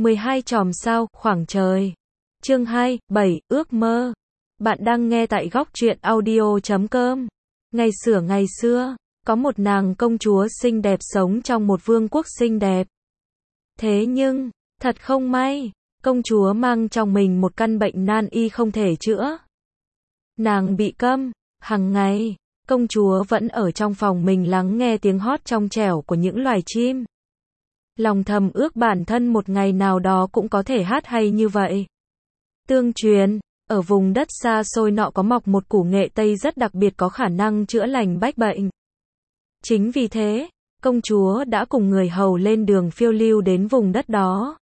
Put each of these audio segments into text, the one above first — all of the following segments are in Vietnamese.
12 chòm sao, khoảng trời. Chương 2, 7, ước mơ. Bạn đang nghe tại góc truyện audio.com. Ngày xưa, có một nàng công chúa xinh đẹp sống trong một vương quốc xinh đẹp. Thế nhưng, thật không may, công chúa mang trong mình một căn bệnh nan y không thể chữa. Nàng bị câm, hàng ngày, công chúa vẫn ở trong phòng mình lắng nghe tiếng hót trong trẻo của những loài chim. Lòng thầm ước bản thân một ngày nào đó cũng có thể hát hay như vậy. Tương truyền, ở vùng đất xa xôi nọ có mọc một củ nghệ tây rất đặc biệt có khả năng chữa lành bách bệnh. Chính vì thế, công chúa đã cùng người hầu lên đường phiêu lưu đến vùng đất đó.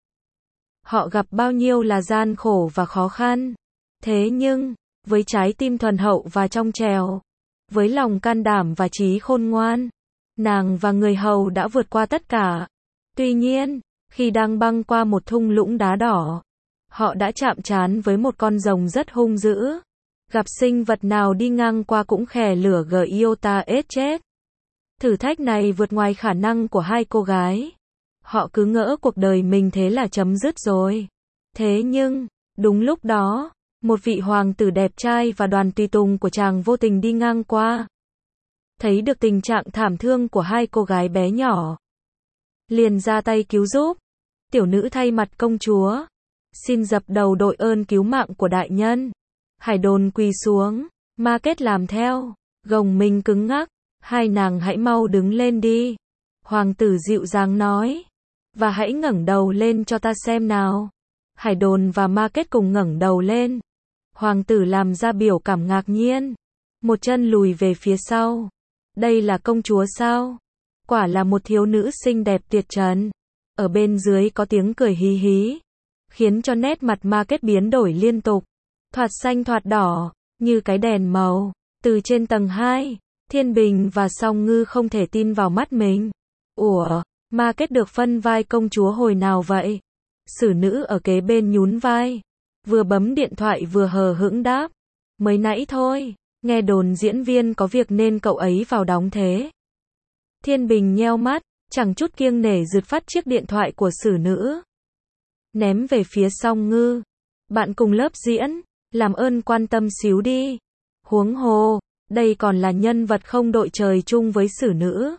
Họ gặp bao nhiêu là gian khổ và khó khăn. Thế nhưng, với trái tim thuần hậu và trong trẻo, với lòng can đảm và trí khôn ngoan, nàng và người hầu đã vượt qua tất cả. Tuy nhiên, khi đang băng qua một thung lũng đá đỏ, họ đã chạm trán với một con rồng rất hung dữ. Gặp sinh vật nào đi ngang qua cũng khè lửa Giota chết. Thử thách này vượt ngoài khả năng của hai cô gái. Họ cứ ngỡ cuộc đời mình thế là chấm dứt rồi. Thế nhưng, đúng lúc đó, một vị hoàng tử đẹp trai và đoàn tùy tùng của chàng vô tình đi ngang qua. Thấy được tình trạng thảm thương của hai cô gái bé nhỏ, liền ra tay cứu giúp. Tiểu nữ thay mặt công chúa, xin dập đầu đội ơn cứu mạng của đại nhân. Hải Đồn quỳ xuống, Ma Kết làm theo, gồng mình cứng ngắc. Hai nàng hãy mau đứng lên đi. Hoàng tử dịu dàng nói. Và hãy ngẩng đầu lên cho ta xem nào. Hải Đồn và Ma Kết cùng ngẩng đầu lên. Hoàng tử làm ra biểu cảm ngạc nhiên. Một chân lùi về phía sau. Đây là công chúa sao? Quả là một thiếu nữ xinh đẹp tuyệt trần. Ở bên dưới có tiếng cười hí hí, khiến cho nét mặt Ma Kết biến đổi liên tục. Thoạt xanh thoạt đỏ, như cái đèn màu. Từ trên tầng 2, Thiên Bình và Song Ngư không thể tin vào mắt mình. Ủa, Ma Kết được phân vai công chúa hồi nào vậy? Xử nữ ở kế bên nhún vai, vừa bấm điện thoại vừa hờ hững đáp. Mới nãy thôi, nghe đồn diễn viên có việc nên cậu ấy vào đóng thế. Thiên Bình nheo mắt, chẳng chút kiêng nể giật phát chiếc điện thoại của xử nữ, ném về phía Song Ngư. Bạn cùng lớp diễn, làm ơn quan tâm xíu đi. Huống hồ, đây còn là nhân vật không đội trời chung với xử nữ.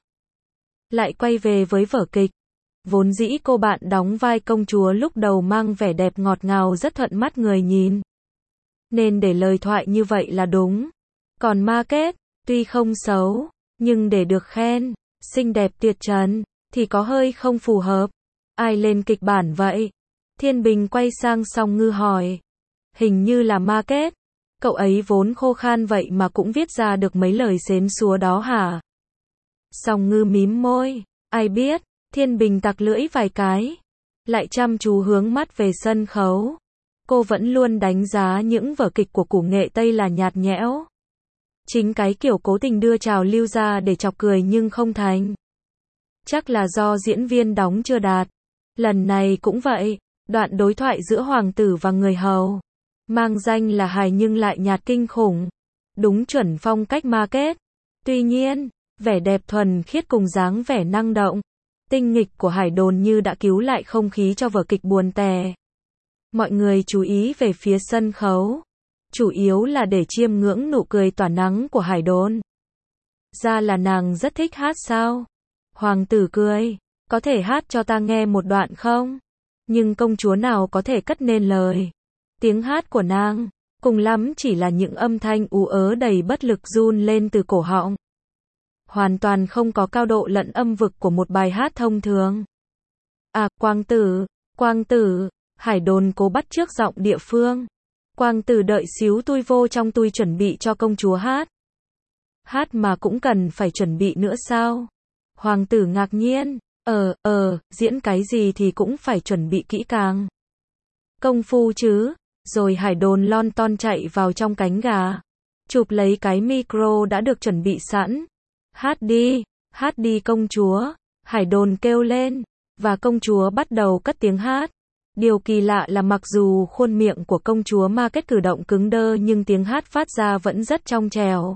Lại quay về với vở kịch. Vốn dĩ cô bạn đóng vai công chúa lúc đầu mang vẻ đẹp ngọt ngào rất thuận mắt người nhìn, nên để lời thoại như vậy là đúng. Còn Ma Kết, tuy không xấu, nhưng để được khen xinh đẹp tuyệt trần thì có hơi không phù hợp. Ai lên kịch bản vậy? Thiên Bình quay sang Song Ngư hỏi. Hình như là Ma Kết. Cậu ấy vốn khô khan vậy mà cũng viết ra được mấy lời xến xúa đó hả? Song Ngư mím môi. Ai biết? Thiên Bình tặc lưỡi vài cái, lại chăm chú hướng mắt về sân khấu. Cô vẫn luôn đánh giá những vở kịch của củ nghệ Tây là nhạt nhẽo. Chính cái kiểu cố tình đưa trào lưu ra để chọc cười nhưng không thành. Chắc là do diễn viên đóng chưa đạt. Lần này cũng vậy, đoạn đối thoại giữa hoàng tử và người hầu, mang danh là hài nhưng lại nhạt kinh khủng. Đúng chuẩn phong cách Ma Kết. Tuy nhiên, vẻ đẹp thuần khiết cùng dáng vẻ năng động, tinh nghịch của Hải Đồn như đã cứu lại không khí cho vở kịch buồn tẻ. Mọi người chú ý về phía sân khấu, chủ yếu là để chiêm ngưỡng nụ cười tỏa nắng của Hải Đồn. Ra là nàng rất thích hát sao? Hoàng tử cười. Có thể hát cho ta nghe một đoạn không? Nhưng công chúa nào có thể cất nên lời. Tiếng hát của nàng, cùng lắm chỉ là những âm thanh ú ớ đầy bất lực run lên từ cổ họng. Hoàn toàn không có cao độ lẫn âm vực của một bài hát thông thường. À, Quang tử, Hải Đồn cố bắt chước giọng địa phương. Quang tử đợi xíu tôi vô trong tôi chuẩn bị cho công chúa hát. Hát mà cũng cần phải chuẩn bị nữa sao? Hoàng tử ngạc nhiên. Diễn cái gì thì cũng phải chuẩn bị kỹ càng. Công phu chứ. Rồi Hải Đồn lon ton chạy vào trong cánh gà, chụp lấy cái micro đã được chuẩn bị sẵn. Hát đi công chúa, Hải Đồn kêu lên, và công chúa bắt đầu cất tiếng hát. Điều kỳ lạ là mặc dù khuôn miệng của công chúa Ma Kết cử động cứng đơ nhưng tiếng hát phát ra vẫn rất trong trẻo.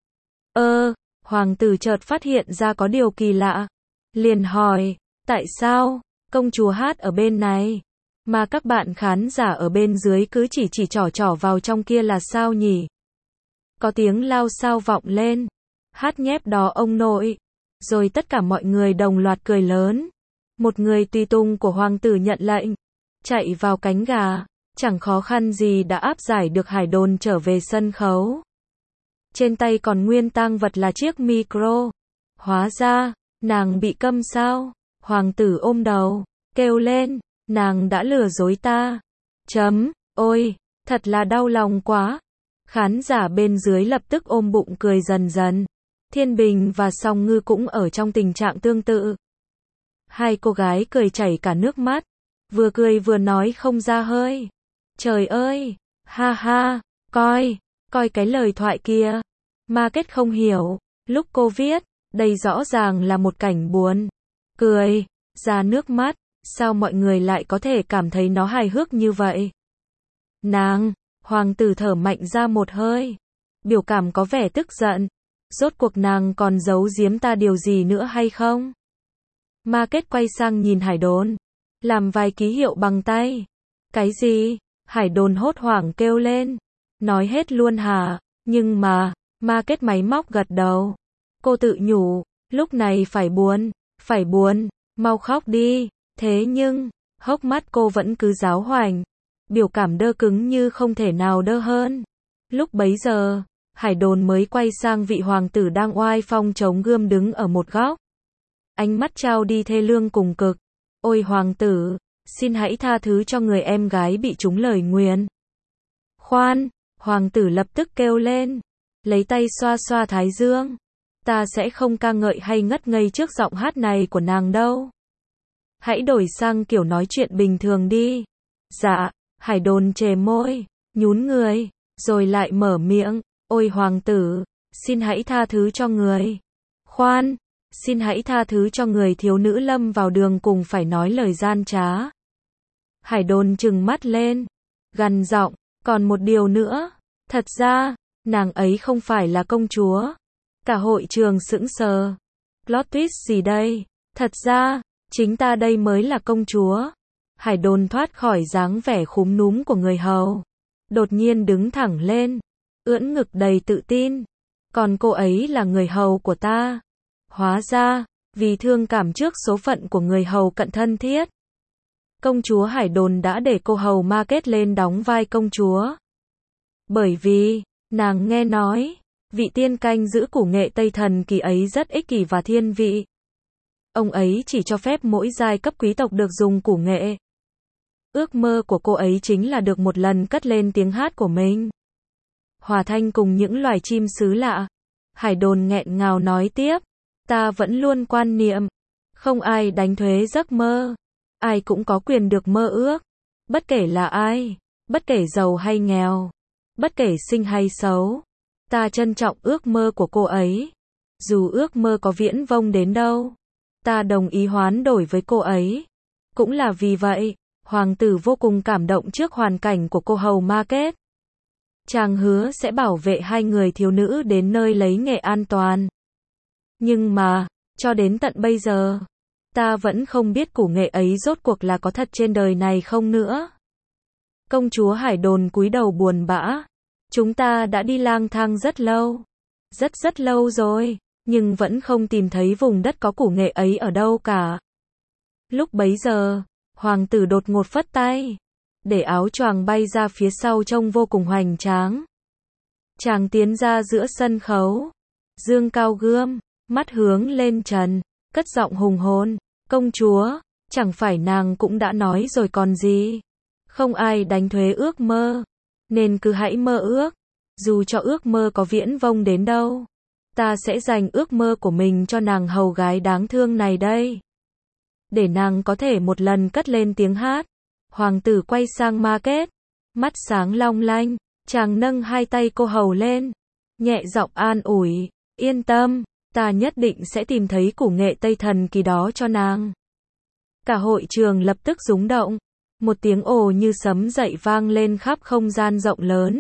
Hoàng tử chợt phát hiện ra có điều kỳ lạ, liền hỏi, tại sao công chúa hát ở bên này? Mà các bạn khán giả ở bên dưới cứ chỉ trỏ vào trong kia là sao nhỉ? Có tiếng lao sao vọng lên. Hát nhép đó ông nội. Rồi tất cả mọi người đồng loạt cười lớn. Một người tùy tùng của hoàng tử nhận lệnh. Chạy vào cánh gà. Chẳng khó khăn gì đã áp giải được Hải Đồn trở về sân khấu. Trên tay còn nguyên tang vật là chiếc micro. Hóa ra, nàng bị câm sao? Hoàng tử ôm đầu, kêu lên, nàng đã lừa dối ta. Ôi, thật là đau lòng quá. Khán giả bên dưới lập tức ôm bụng cười dần dần. Thiên Bình và Song Ngư cũng ở trong tình trạng tương tự. Hai cô gái cười chảy cả nước mắt. Vừa cười vừa nói không ra hơi. Trời ơi, ha ha, coi cái lời thoại kia. Market không hiểu, lúc cô viết, đây rõ ràng là một cảnh buồn. Cười, ra nước mắt, sao mọi người lại có thể cảm thấy nó hài hước như vậy? Hoàng tử thở mạnh ra một hơi. Biểu cảm có vẻ tức giận. Rốt cuộc nàng còn giấu giếm ta điều gì nữa hay không? Market quay sang nhìn Hải Đồn. Làm vài ký hiệu bằng tay. Cái gì? Hải Đồn hốt hoảng kêu lên. Nói hết luôn hả? Nhưng mà, Market máy móc gật đầu. Cô tự nhủ, lúc này phải buồn, mau khóc đi. Thế nhưng, hốc mắt cô vẫn cứ giáo hoành. Biểu cảm đơ cứng như không thể nào đơ hơn. Lúc bấy giờ, Hải Đồn mới quay sang vị hoàng tử đang oai phong chống gươm đứng ở một góc. Ánh mắt trao đi thê lương cùng cực. Ôi hoàng tử, xin hãy tha thứ cho người em gái bị trúng lời nguyền. Khoan, hoàng tử lập tức kêu lên, lấy tay xoa xoa thái dương. Ta sẽ không ca ngợi hay ngất ngây trước giọng hát này của nàng đâu. Hãy đổi sang kiểu nói chuyện bình thường đi. Dạ, Hải Đồn chề môi, nhún người, rồi lại mở miệng. Ôi hoàng tử, xin hãy tha thứ cho người. Khoan, xin hãy tha thứ cho người thiếu nữ lâm vào đường cùng phải nói lời gian trá. Hải Đồn trừng mắt lên, gằn giọng, còn một điều nữa. Thật ra, nàng ấy không phải là công chúa. Cả hội trường sững sờ. Plot twist gì đây? Thật ra, chính ta đây mới là công chúa. Hải Đồn thoát khỏi dáng vẻ khúm núm của người hầu. Đột nhiên đứng thẳng lên, ưỡn ngực đầy tự tin. Còn cô ấy là người hầu của ta. Hóa ra, vì thương cảm trước số phận của người hầu cận thân thiết, công chúa Hải Đồn đã để cô hầu Market lên đóng vai công chúa. Bởi vì, nàng nghe nói, vị tiên canh giữ củ nghệ Tây thần kỳ ấy rất ích kỷ và thiên vị. Ông ấy chỉ cho phép mỗi giai cấp quý tộc được dùng củ nghệ. Ước mơ của cô ấy chính là được một lần cất lên tiếng hát của mình. Hòa thanh cùng những loài chim xứ lạ. Hải Đồn nghẹn ngào nói tiếp. Ta vẫn luôn quan niệm. Không ai đánh thuế giấc mơ. Ai cũng có quyền được mơ ước. Bất kể là ai. Bất kể giàu hay nghèo. Bất kể xinh hay xấu. Ta trân trọng ước mơ của cô ấy. Dù ước mơ có viễn vông đến đâu. Ta đồng ý hoán đổi với cô ấy. Cũng là vì vậy, hoàng tử vô cùng cảm động trước hoàn cảnh của cô hầu Market. Chàng hứa sẽ bảo vệ hai người thiếu nữ đến nơi lấy nghệ an toàn. Nhưng mà, cho đến tận bây giờ, ta vẫn không biết củ nghệ ấy rốt cuộc là có thật trên đời này không nữa. Công chúa Hải Đồn cúi đầu buồn bã. Chúng ta đã đi lang thang rất lâu. Rất lâu rồi, nhưng vẫn không tìm thấy vùng đất có củ nghệ ấy ở đâu cả. Lúc bấy giờ, hoàng tử đột ngột phất tay, để áo choàng bay ra phía sau trông vô cùng hoành tráng. Chàng tiến ra giữa sân khấu, dương cao gươm, mắt hướng lên trần, cất giọng hùng hồn. Công chúa, chẳng phải nàng cũng đã nói rồi còn gì. Không ai đánh thuế ước mơ, nên cứ hãy mơ ước. Dù cho ước mơ có viễn vông đến đâu, ta sẽ dành ước mơ của mình cho nàng hầu gái đáng thương này đây. Để nàng có thể một lần cất lên tiếng hát. Hoàng tử quay sang Market, mắt sáng long lanh, chàng nâng hai tay cô hầu lên, nhẹ giọng an ủi, yên tâm, ta nhất định sẽ tìm thấy củ nghệ Tây thần kỳ đó cho nàng. Cả hội trường lập tức rúng động, một tiếng ồ như sấm dậy vang lên khắp không gian rộng lớn,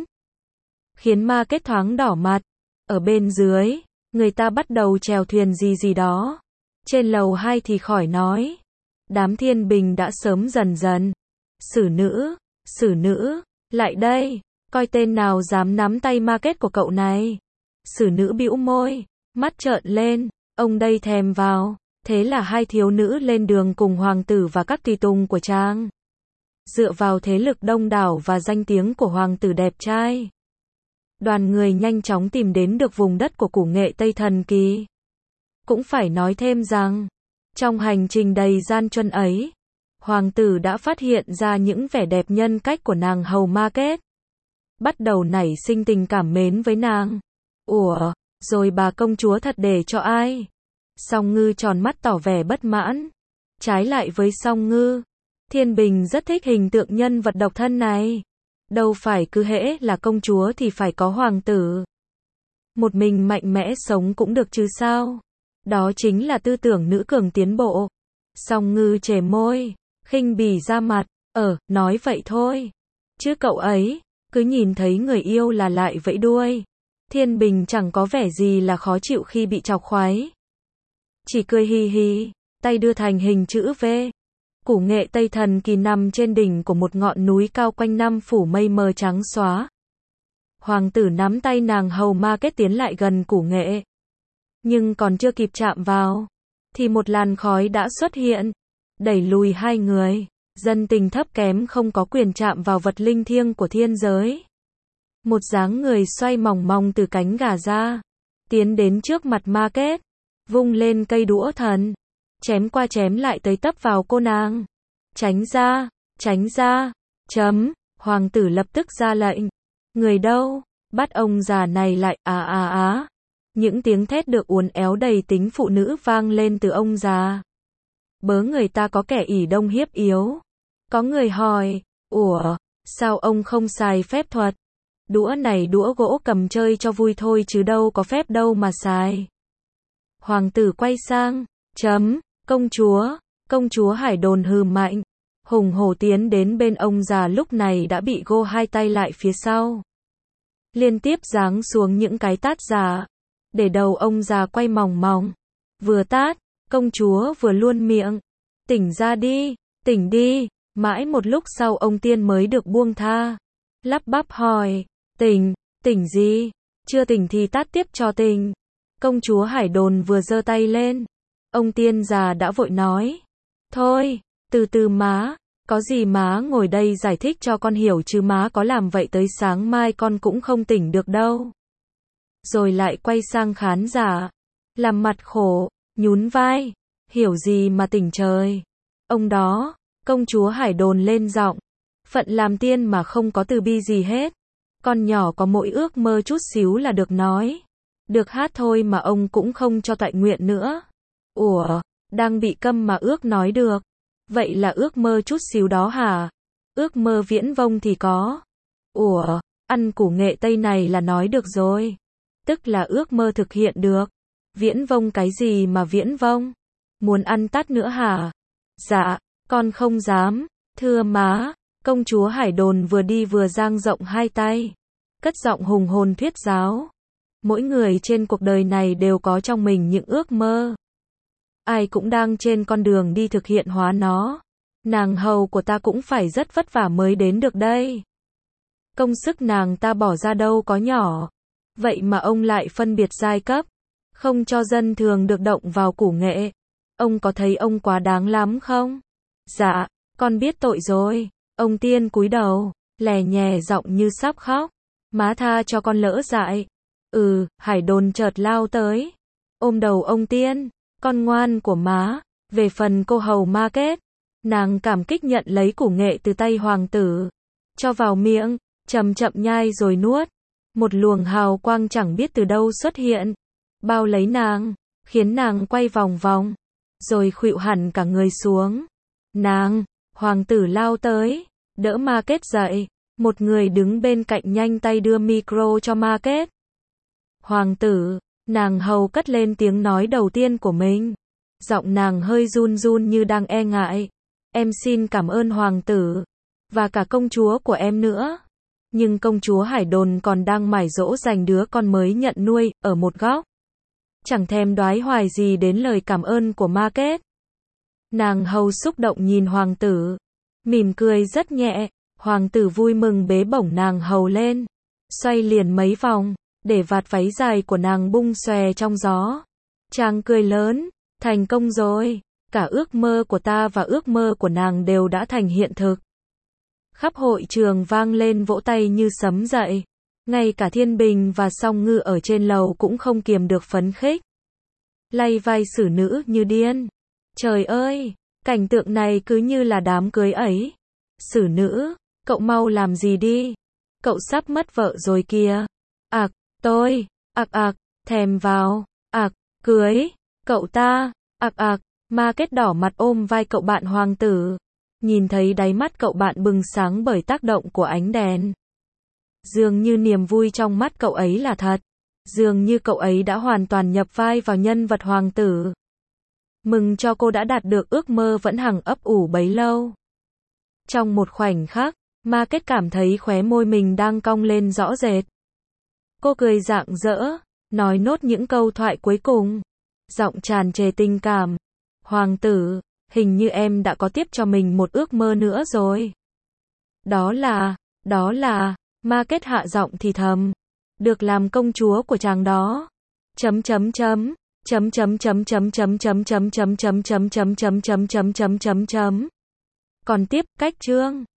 khiến Market thoáng đỏ mặt. Ở bên dưới, người ta bắt đầu chèo thuyền gì đó. Trên lầu 2 thì khỏi nói, đám thiên bình đã sớm dần Xử nữ, lại đây, coi tên nào dám nắm tay ma kết của cậu này. Xử nữ bĩu môi, mắt trợn lên, ông đây thèm vào. Thế là hai thiếu nữ lên đường cùng hoàng tử và các tùy tùng của chàng. Dựa vào thế lực đông đảo và danh tiếng của hoàng tử đẹp trai, đoàn người nhanh chóng tìm đến được vùng đất của củ nghệ Tây thần kỳ. Cũng phải nói thêm rằng, trong hành trình đầy gian truân ấy, hoàng tử đã phát hiện ra những vẻ đẹp nhân cách của nàng hầu ma kết. Bắt đầu nảy sinh tình cảm mến với nàng. Ủa, rồi bà công chúa thật để cho ai? Song Ngư tròn mắt tỏ vẻ bất mãn. Trái lại với Song Ngư, Thiên Bình rất thích hình tượng nhân vật độc thân này. Đâu phải cứ hễ là công chúa thì phải có hoàng tử. Một mình mạnh mẽ sống cũng được chứ sao? Đó chính là tư tưởng nữ cường tiến bộ. Song Ngư chề môi, khinh bỉ ra mặt, nói vậy thôi. Chứ cậu ấy, cứ nhìn thấy người yêu là lại vẫy đuôi. Thiên Bình chẳng có vẻ gì là khó chịu khi bị chọc khoái. Chỉ cười hì hì, tay đưa thành hình chữ V. Củ nghệ Tây thần kỳ nằm trên đỉnh của một ngọn núi cao quanh năm phủ mây mờ trắng xóa. Hoàng tử nắm tay nàng hầu ma kết tiến lại gần củ nghệ. Nhưng còn chưa kịp chạm vào, thì một làn khói đã xuất hiện, đẩy lùi hai người. Dân tình thấp kém không có quyền chạm vào vật linh thiêng của thiên giới. Một dáng người xoay mỏng mỏng từ cánh gà ra, tiến đến trước mặt ma kết, vung lên cây đũa thần, chém qua chém lại tới tấp vào cô nàng. Tránh ra, hoàng tử lập tức ra lệnh. Người đâu, bắt ông già này lại, Những tiếng thét được uốn éo đầy tính phụ nữ vang lên từ ông già. Bớ người ta có kẻ ỷ đông hiếp yếu. Có người hỏi, ủa, sao ông không xài phép thuật? Đũa này đũa gỗ cầm chơi cho vui thôi chứ đâu có phép đâu mà xài. Hoàng tử quay sang, công chúa Hải Đồn hừ mạnh, hùng hổ tiến đến bên ông già lúc này đã bị gô hai tay lại phía sau. Liên tiếp giáng xuống những cái tát già, để đầu ông già quay mòng mòng. Vừa tát, công chúa vừa luôn miệng, tỉnh ra đi, tỉnh đi. Mãi một lúc sau ông tiên mới được buông tha. Lắp bắp hỏi, tỉnh gì? Chưa tỉnh thì tát tiếp cho tỉnh. Công chúa Hải Đồn vừa giơ tay lên, ông tiên già đã vội nói, thôi, từ từ má, có gì má ngồi đây giải thích cho con hiểu chứ má có làm vậy tới sáng mai con cũng không tỉnh được đâu. Rồi lại quay sang khán giả, làm mặt khổ, nhún vai, hiểu gì mà tỉnh trời. Ông đó, công chúa Hải Đồn lên giọng, phận làm tiên mà không có từ bi gì hết. Con nhỏ có mỗi ước mơ chút xíu là được nói, được hát thôi mà ông cũng không cho toại nguyện nữa. Ủa, đang bị câm mà ước nói được. Vậy là ước mơ chút xíu đó hả? Ước mơ viễn vông thì có. Ủa, ăn củ nghệ Tây này là nói được rồi. Tức là ước mơ thực hiện được. Viễn vông cái gì mà viễn vông? Muốn ăn tát nữa hả? Dạ, con không dám. Thưa má, công chúa Hải Đồn vừa đi vừa dang rộng hai tay, cất giọng hùng hồn thuyết giáo. Mỗi người trên cuộc đời này đều có trong mình những ước mơ. Ai cũng đang trên con đường đi thực hiện hóa nó. Nàng hầu của ta cũng phải rất vất vả mới đến được đây. Công sức nàng ta bỏ ra đâu có nhỏ. Vậy mà ông lại phân biệt giai cấp, không cho dân thường được động vào củ nghệ. Ông có thấy ông quá đáng lắm không? Dạ, con biết tội rồi. Ông tiên cúi đầu, lè nhè giọng như sắp khóc. Má tha cho con lỡ dại. Hải Đồn chợt lao tới, ôm đầu ông tiên, con ngoan của má. Về phần cô hầu ma kết, nàng cảm kích nhận lấy củ nghệ từ tay hoàng tử, cho vào miệng, chậm chậm nhai rồi nuốt. Một luồng hào quang chẳng biết từ đâu xuất hiện, bao lấy nàng, khiến nàng quay vòng vòng, rồi khuỵu hẳn cả người xuống. Hoàng tử lao tới, đỡ ma kết dậy. Một người đứng bên cạnh nhanh tay đưa micro cho ma kết. Hoàng tử, nàng hầu cất lên tiếng nói đầu tiên của mình. Giọng nàng hơi run run như đang e ngại. Em xin cảm ơn hoàng tử, và cả công chúa của em nữa. Nhưng công chúa Hải Đồn còn đang mải dỗ dành đứa con mới nhận nuôi, ở một góc. Chẳng thèm đoái hoài gì đến lời cảm ơn của ma kết. Nàng hầu xúc động nhìn hoàng tử. Mỉm cười rất nhẹ, hoàng tử vui mừng bế bổng nàng hầu lên. Xoay liền mấy vòng, để vạt váy dài của nàng bung xòe trong gió. Chàng cười lớn, thành công rồi, cả ước mơ của ta và ước mơ của nàng đều đã thành hiện thực. Khắp hội trường vang lên vỗ tay như sấm dậy. Ngay cả Thiên Bình và Song Ngư ở trên lầu cũng không kiềm được phấn khích. Lay vai xử nữ như điên. Trời ơi, cảnh tượng này cứ như là đám cưới ấy. Xử nữ, cậu mau làm gì đi. Cậu sắp mất vợ rồi kìa. Tôi, thèm vào, cưới, cậu ta, ma kết đỏ mặt ôm vai cậu bạn hoàng tử. Nhìn thấy đáy mắt cậu bạn bừng sáng bởi tác động của ánh đèn. Dường như niềm vui trong mắt cậu ấy là thật. Dường như cậu ấy đã hoàn toàn nhập vai vào nhân vật hoàng tử. Mừng cho cô đã đạt được ước mơ vẫn hằng ấp ủ bấy lâu. Trong một khoảnh khắc, Ma Kết cảm thấy khóe môi mình đang cong lên rõ rệt. Cô cười rạng rỡ, nói nốt những câu thoại cuối cùng. Giọng tràn trề tình cảm. Hoàng tử, hình như em đã có tiếp cho mình một ước mơ nữa rồi. Đó là, Ma Kết hạ giọng thì thầm. Được làm công chúa của chàng đó. Còn tiếp, cách chương